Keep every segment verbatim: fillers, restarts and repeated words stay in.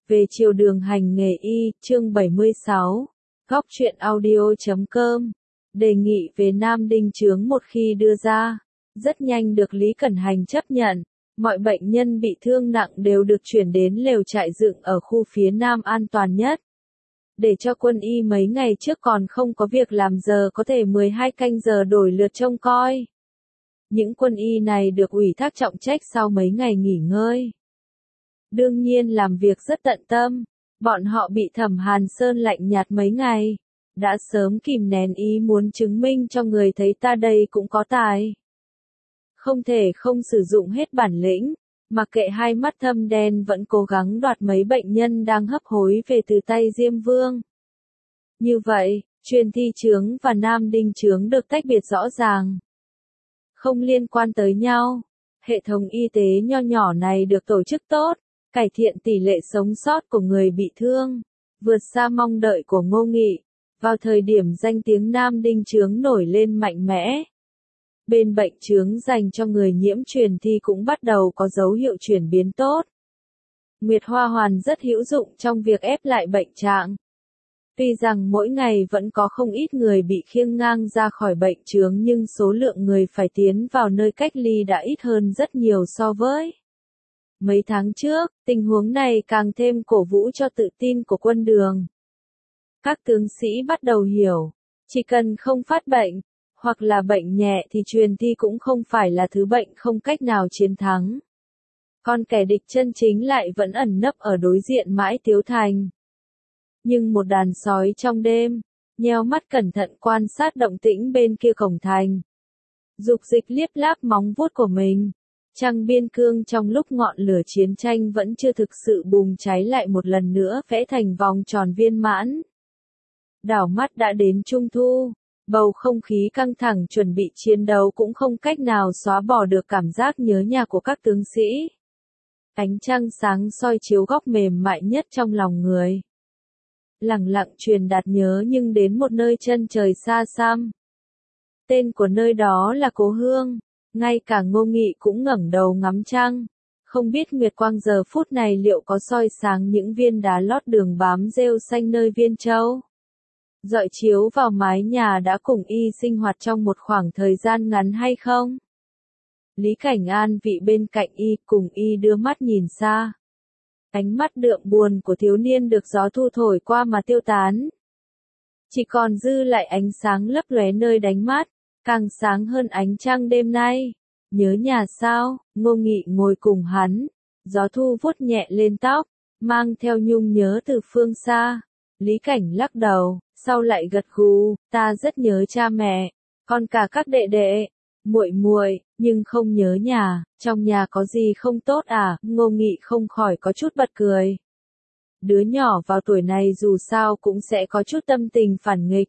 Về chiều đường hành nghề y, chương bảy mươi sáu, góc truyện audio chấm com, đề nghị về Nam Đinh Chướng một khi đưa ra, rất nhanh được Lý Cẩn Hành chấp nhận, mọi bệnh nhân bị thương nặng đều được chuyển đến lều trại dựng ở khu phía Nam an toàn nhất. Để cho quân y mấy ngày trước còn không có việc làm giờ có thể mười hai canh giờ đổi lượt trông coi. Những quân y này được ủy thác trọng trách sau mấy ngày nghỉ ngơi. Đương nhiên làm việc rất tận tâm, bọn họ bị Thẩm Hàn Sơn lạnh nhạt mấy ngày, đã sớm kìm nén ý muốn chứng minh cho người thấy ta đây cũng có tài. Không thể không sử dụng hết bản lĩnh, mặc kệ hai mắt thâm đen vẫn cố gắng đoạt mấy bệnh nhân đang hấp hối về từ tay Diêm Vương. Như vậy, Truyền Thi Chướng và Nam Đinh Chướng được tách biệt rõ ràng. Không liên quan tới nhau, hệ thống y tế nho nhỏ này được tổ chức tốt, cải thiện tỷ lệ sống sót của người bị thương, vượt xa mong đợi của Ngô Nghị. Vào thời điểm danh tiếng Nam Đinh Chướng nổi lên mạnh mẽ, bên bệnh chướng dành cho người nhiễm truyền thi cũng bắt đầu có dấu hiệu chuyển biến tốt. Nguyệt Hoa Hoàn rất hữu dụng trong việc ép lại bệnh trạng. Tuy rằng mỗi ngày vẫn có không ít người bị khiêng ngang ra khỏi bệnh chướng nhưng số lượng người phải tiến vào nơi cách ly đã ít hơn rất nhiều so với mấy tháng trước. Tình huống này càng thêm cổ vũ cho tự tin của quân Đường. Các tướng sĩ bắt đầu hiểu, chỉ cần không phát bệnh, hoặc là bệnh nhẹ thì truyền thi cũng không phải là thứ bệnh không cách nào chiến thắng. Còn kẻ địch chân chính lại vẫn ẩn nấp ở đối diện Mãi Tiếu Thành. Nhưng một đàn sói trong đêm, nheo mắt cẩn thận quan sát động tĩnh bên kia cổng thành. Dục Dịch liếp láp móng vuốt của mình. Trăng biên cương trong lúc ngọn lửa chiến tranh vẫn chưa thực sự bùng cháy lại một lần nữa vẽ thành vòng tròn viên mãn. Đảo mắt đã đến Trung Thu, bầu không khí căng thẳng chuẩn bị chiến đấu cũng không cách nào xóa bỏ được cảm giác nhớ nhà của các tướng sĩ. Ánh trăng sáng soi chiếu góc mềm mại nhất trong lòng người. Lẳng lặng truyền đạt nhớ nhưng đến một nơi chân trời xa xăm. Tên của nơi đó là Cố Hương. Ngay cả Ngô Nghị cũng ngẩng đầu ngắm trăng, không biết nguyệt quang giờ phút này liệu có soi sáng những viên đá lót đường bám rêu xanh nơi Viên Châu. Dọi chiếu vào mái nhà đã cùng y sinh hoạt trong một khoảng thời gian ngắn hay không? Lý Cảnh An vị bên cạnh y cùng y đưa mắt nhìn xa. Ánh mắt đượm buồn của thiếu niên được gió thu thổi qua mà tiêu tán. Chỉ còn dư lại ánh sáng lấp lóe nơi đáy mắt. Càng sáng hơn ánh trăng đêm nay. Nhớ nhà sao? Ngô Nghị ngồi cùng hắn. Gió thu vuốt nhẹ lên tóc, mang theo nhung nhớ từ phương xa. Lý Cảnh lắc đầu, sau lại gật gù, ta rất nhớ cha mẹ, còn cả các đệ đệ, muội muội, nhưng không nhớ nhà. Trong nhà có gì không tốt à? Ngô Nghị không khỏi có chút bật cười. Đứa nhỏ vào tuổi này dù sao cũng sẽ có chút tâm tình phản nghịch.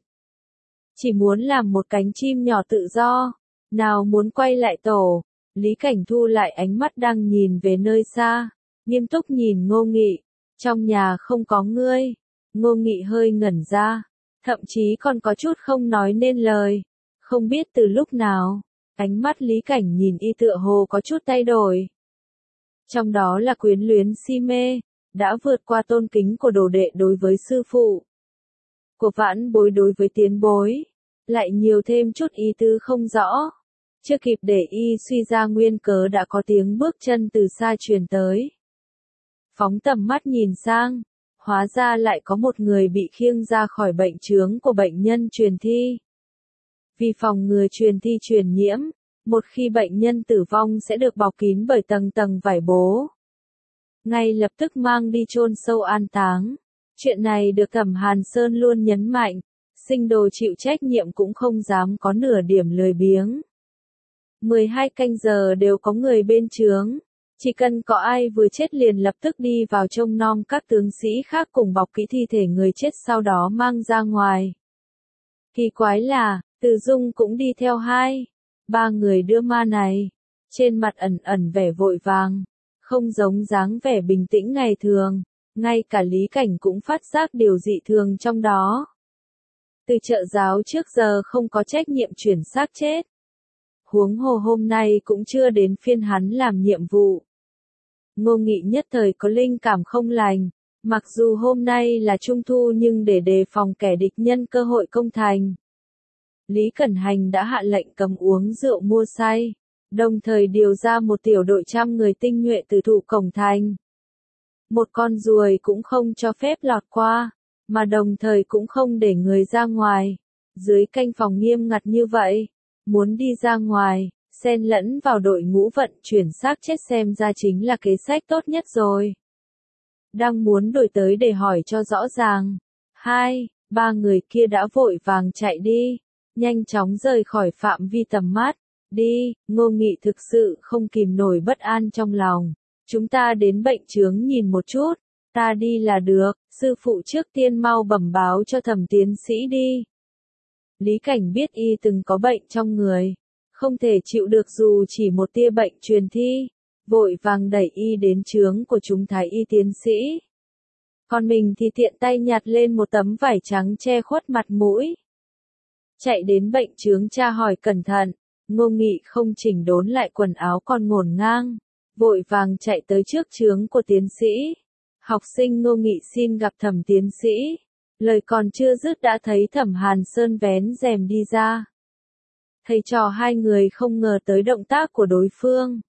Chỉ muốn làm một cánh chim nhỏ tự do, nào muốn quay lại tổ. Lý Cảnh thu lại ánh mắt đang nhìn về nơi xa, nghiêm túc nhìn Ngô Nghị. Trong nhà không có ngươi. Ngô Nghị hơi ngẩn ra, thậm chí còn có chút không nói nên lời. Không biết từ lúc nào, ánh mắt Lý Cảnh nhìn y tựa hồ có chút thay đổi. Trong đó là quyến luyến si mê, đã vượt qua tôn kính của đồ đệ đối với sư phụ, của vãn bối đối với tiến bối, lại nhiều thêm chút ý tứ không rõ. Chưa kịp để y suy ra nguyên cớ đã có tiếng bước chân từ xa truyền tới. Phóng tầm mắt nhìn sang, hóa ra lại có một người bị khiêng ra khỏi bệnh chướng của bệnh nhân truyền thi. Vì phòng ngừa truyền thi truyền nhiễm, một khi bệnh nhân tử vong sẽ được bọc kín bởi tầng tầng vải bố. Ngay lập tức mang đi chôn sâu an táng. Chuyện này được Thẩm Hàn Sơn luôn nhấn mạnh, Sinh Đồ chịu trách nhiệm cũng không dám có nửa điểm lười biếng. mười hai canh giờ đều có người bên chướng, chỉ cần có ai vừa chết liền lập tức đi vào trông nom các tướng sĩ khác cùng bọc kỹ thi thể người chết sau đó mang ra ngoài. Kỳ quái là, Từ Dung cũng đi theo hai, ba người đưa ma này, trên mặt ẩn ẩn vẻ vội vàng, không giống dáng vẻ bình tĩnh ngày thường. Ngay cả Lý Cảnh cũng phát giác điều dị thường trong đó. Từ trợ giáo trước giờ không có trách nhiệm chuyển xác chết. Huống hồ hôm nay cũng chưa đến phiên hắn làm nhiệm vụ. Ngô Nghị nhất thời có linh cảm không lành, Mặc dù hôm nay là trung thu nhưng để đề phòng kẻ địch nhân cơ hội công thành, Lý Cẩn Hành đã hạ lệnh cấm uống rượu mua say, đồng thời điều ra một tiểu đội trăm người tinh nhuệ từ thủ cổng thành. Một con ruồi cũng không cho phép lọt qua, mà đồng thời cũng không để người ra ngoài. Dưới canh phòng nghiêm ngặt như vậy, muốn đi ra ngoài, xen lẫn vào đội ngũ vận chuyển xác chết xem ra chính là kế sách tốt nhất rồi. Đang muốn đổi tới để hỏi cho rõ ràng. Hai, ba người kia đã vội vàng chạy đi, nhanh chóng rời khỏi phạm vi tầm mắt. Đi, Ngô Nghị thực sự không kìm nổi bất an trong lòng. Chúng ta đến bệnh chướng nhìn một chút, ta đi là được, sư phụ trước tiên mau bẩm báo cho Thẩm tiến sĩ đi. Lý Cảnh biết y từng có bệnh trong người, không thể chịu được dù chỉ một tia bệnh truyền thi, vội vàng đẩy y đến chướng của chúng thái y tiến sĩ. Còn mình thì tiện tay nhặt lên một tấm vải trắng che khuất mặt mũi. Chạy đến bệnh chướng tra hỏi cẩn thận, Ngô Nghị không chỉnh đốn lại quần áo còn ngổn ngang, vội vàng chạy tới trước chướng của tiến sĩ. Học sinh Ngô Nghị xin gặp Thẩm tiến sĩ. Lời còn chưa dứt đã thấy Thẩm Hàn Sơn vén rèm đi ra. Thầy trò hai người không ngờ tới động tác của đối phương,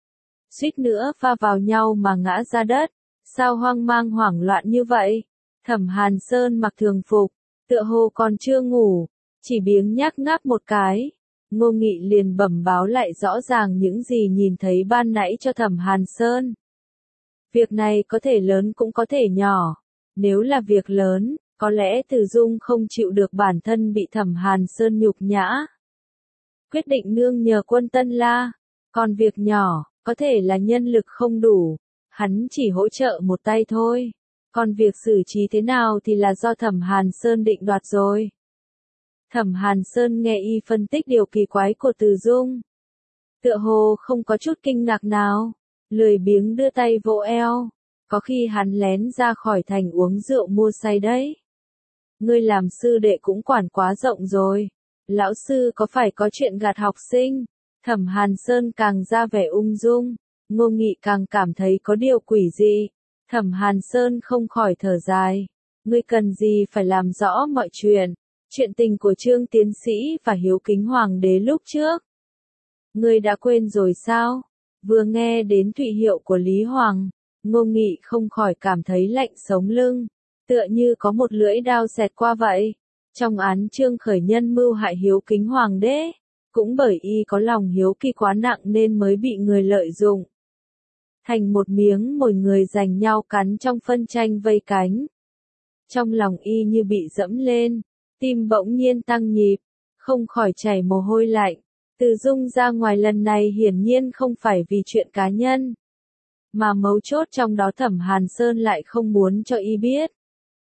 suýt nữa va vào nhau mà ngã ra đất. Sao hoang mang hoảng loạn như vậy? Thẩm Hàn Sơn mặc thường phục, tựa hồ còn chưa ngủ, chỉ biếng nhác ngáp một cái. Ngô Nghị liền bẩm báo lại rõ ràng những gì nhìn thấy ban nãy cho Thẩm Hàn Sơn. Việc này có thể lớn cũng có thể nhỏ. Nếu là việc lớn, có lẽ Từ Dung không chịu được bản thân bị Thẩm Hàn Sơn nhục nhã, quyết định nương nhờ quân Tân La. Còn việc nhỏ, có thể là nhân lực không đủ, hắn chỉ hỗ trợ một tay thôi. Còn việc xử trí thế nào thì là do Thẩm Hàn Sơn định đoạt rồi. Thẩm Hàn Sơn nghe y phân tích điều kỳ quái của Từ Dung, tựa hồ không có chút kinh ngạc nào, lười biếng đưa tay vỗ eo. Có khi hắn lén ra khỏi thành uống rượu mua say đấy. Ngươi làm sư đệ cũng quản quá rộng rồi. Lão sư có phải có chuyện gạt học sinh? Thẩm Hàn Sơn càng ra vẻ ung dung, Ngô Nghị càng cảm thấy có điều quỷ dị. Thẩm Hàn Sơn không khỏi thở dài. Ngươi cần gì phải làm rõ mọi chuyện? Chuyện tình của Trương tiến sĩ và hiếu kính hoàng đế lúc trước, ngươi đã quên rồi sao? Vừa nghe đến thụy hiệu của Lý Hoàng, Ngô Nghị không khỏi cảm thấy lạnh sống lưng, tựa như có một lưỡi đao xẹt qua vậy. Trong án Trương khởi nhân mưu hại hiếu kính hoàng đế, cũng bởi y có lòng hiếu kỳ quá nặng nên mới bị người lợi dụng thành một miếng mồi người giành nhau cắn trong phân tranh vây cánh. Trong lòng y như bị dẫm lên, tim bỗng nhiên tăng nhịp, không khỏi chảy mồ hôi lạnh. Từ Dung ra ngoài lần này hiển nhiên không phải vì chuyện cá nhân, mà mấu chốt trong đó Thẩm Hàn Sơn lại không muốn cho y biết.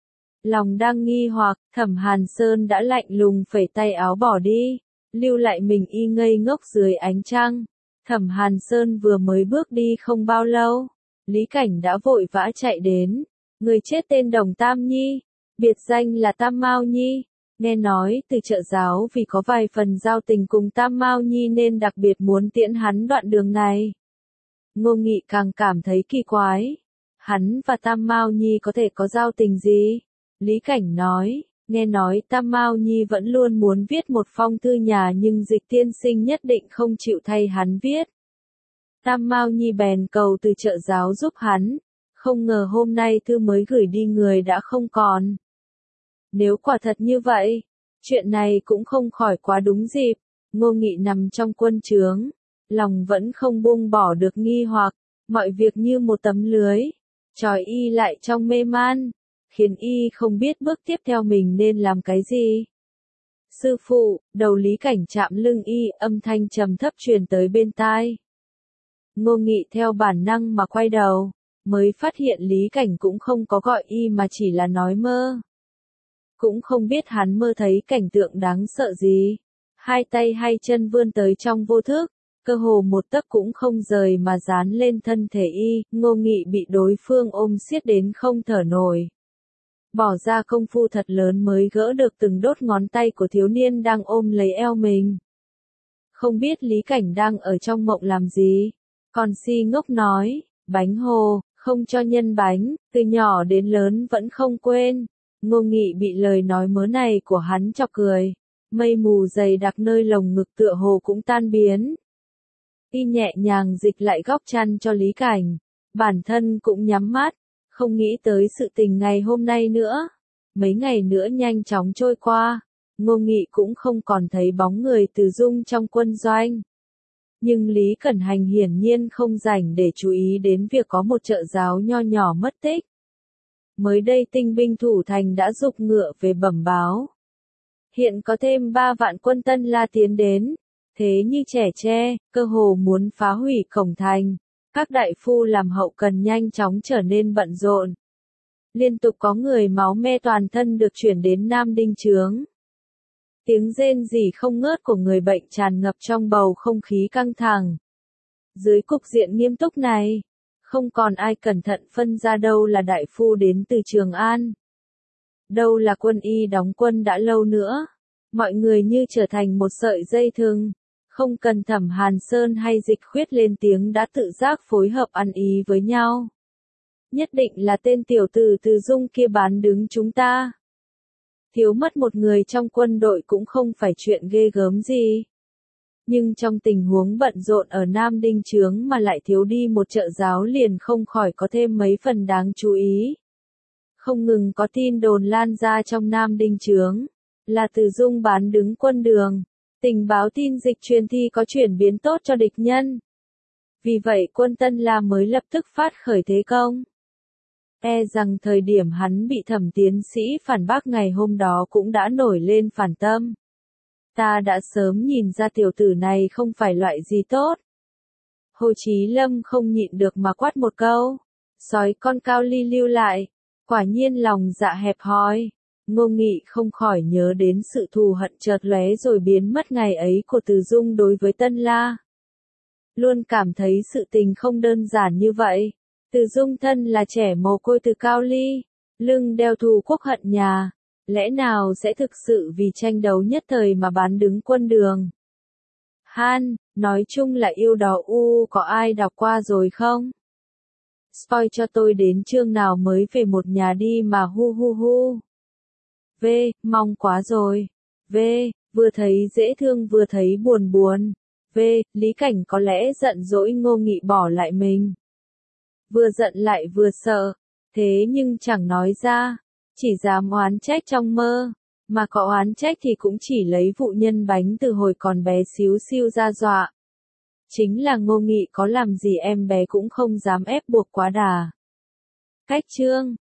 Lòng đang nghi hoặc, Thẩm Hàn Sơn đã lạnh lùng phẩy tay áo bỏ đi, lưu lại mình y ngây ngốc dưới ánh trăng. Thẩm Hàn Sơn vừa mới bước đi không bao lâu, Lý Cảnh đã vội vã chạy đến. Người chết tên Đồng Tam Nhi, biệt danh là Tam Mao Nhi. Nghe nói từ Trợ Giáo vì có vài phần giao tình cùng Tam Mao Nhi nên đặc biệt muốn tiễn hắn đoạn đường này. Ngô Nghị càng cảm thấy kỳ quái. Hắn và Tam Mao Nhi có thể có giao tình gì? Lý Cảnh nói, nghe nói Tam Mao Nhi vẫn luôn muốn viết một phong thư nhà nhưng Dịch tiên sinh nhất định không chịu thay hắn viết. Tam Mao Nhi bèn cầu từ Trợ Giáo giúp hắn, không ngờ hôm nay thư mới gửi đi người đã không còn. Nếu quả thật như vậy, chuyện này cũng không khỏi quá đúng dịp. Ngô Nghị nằm trong quân trướng, lòng vẫn không buông bỏ được nghi hoặc, mọi việc như một tấm lưới, trói y lại trong mê man, khiến y không biết bước tiếp theo mình nên làm cái gì. Sư phụ, đầu Lý Cảnh chạm lưng y, âm thanh trầm thấp truyền tới bên tai. Ngô Nghị theo bản năng mà quay đầu, mới phát hiện Lý Cảnh cũng không có gọi y mà chỉ là nói mơ. Cũng không biết hắn mơ thấy cảnh tượng đáng sợ gì. Hai tay hai chân vươn tới trong vô thức, cơ hồ một tấc cũng không rời mà dán lên thân thể y. Ngô Nghị bị đối phương ôm siết đến không thở nổi. Bỏ ra công phu thật lớn mới gỡ được từng đốt ngón tay của thiếu niên đang ôm lấy eo mình. Không biết Lý Cảnh đang ở trong mộng làm gì. Còn si ngốc nói, bánh hồ, không cho nhân bánh, từ nhỏ đến lớn vẫn không quên. Ngô Nghị bị lời nói mớ này của hắn chọc cười. Mây mù dày đặc nơi lồng ngực tựa hồ cũng tan biến. Y nhẹ nhàng dịch lại góc chăn cho Lý Cảnh. Bản thân cũng nhắm mắt, không nghĩ tới sự tình ngày hôm nay nữa. Mấy ngày nữa nhanh chóng trôi qua, Ngô Nghị cũng không còn thấy bóng người Từ Dung trong quân doanh. Nhưng Lý Cẩn Hành hiển nhiên không rảnh để chú ý đến việc có một trợ giáo nho nhỏ mất tích. Mới đây tinh binh thủ thành đã giục ngựa về bẩm báo. Hiện có thêm ba vạn quân Tân La tiến đến, thế như trẻ tre, cơ hồ muốn phá hủy cổng thành. Các đại phu làm hậu cần nhanh chóng trở nên bận rộn. Liên tục có người máu me toàn thân được chuyển đến Nam Đinh Chướng. Tiếng rên rỉ không ngớt của người bệnh tràn ngập trong bầu không khí căng thẳng. Dưới cục diện nghiêm túc này, không còn ai cẩn thận phân ra đâu là đại phu đến từ Trường An. Đâu là quân y đóng quân đã lâu nữa. Mọi người như trở thành một sợi dây thừng. Không cần Thẩm Hàn Sơn hay Dịch Khuyết lên tiếng đã tự giác phối hợp ăn ý với nhau. Nhất định là tên tiểu tử Từ Dung kia bán đứng chúng ta. Thiếu mất một người trong quân đội cũng không phải chuyện ghê gớm gì. Nhưng trong tình huống bận rộn ở Nam Đinh Chướng mà lại thiếu đi một trợ giáo liền không khỏi có thêm mấy phần đáng chú ý. Không ngừng có tin đồn lan ra trong Nam Đinh Chướng, là Từ Dung bán đứng quân đường. Tình báo tin dịch truyền thi có chuyển biến tốt cho địch nhân. Vì vậy quân Tân La mới lập tức phát khởi thế công. E rằng thời điểm hắn bị Thẩm tiến sĩ phản bác ngày hôm đó cũng đã nổi lên phản tâm. Ta đã sớm nhìn ra tiểu tử này không phải loại gì tốt. Hồ Chí Lâm không nhịn được mà quát một câu. Sói con Cao Ly lưu lại. Quả nhiên lòng dạ hẹp hòi. Ngô Nghị không khỏi nhớ đến sự thù hận chợt lóe rồi biến mất ngày ấy của Từ Dung đối với Tân La. Luôn cảm thấy sự tình không đơn giản như vậy. Từ Dung thân là trẻ mồ côi từ Cao Ly, lưng đeo thù quốc hận nhà, lẽ nào sẽ thực sự vì tranh đấu nhất thời mà bán đứng quân đường? Han, nói chung là yêu đỏ u, có ai đọc qua rồi không? Spoil cho tôi đến chương nào mới về một nhà đi mà hu hu hu. V, mong quá rồi. V, vừa thấy dễ thương vừa thấy buồn buồn. V, Lý Cảnh có lẽ giận dỗi Ngô Nghị bỏ lại mình. Vừa giận lại vừa sợ, thế nhưng chẳng nói ra, chỉ dám oán trách trong mơ, mà có oán trách thì cũng chỉ lấy vụ nhân bánh từ hồi còn bé xíu xiu ra dọa. Chính là Ngô Nghị có làm gì em bé cũng không dám ép buộc quá đà. Cách chương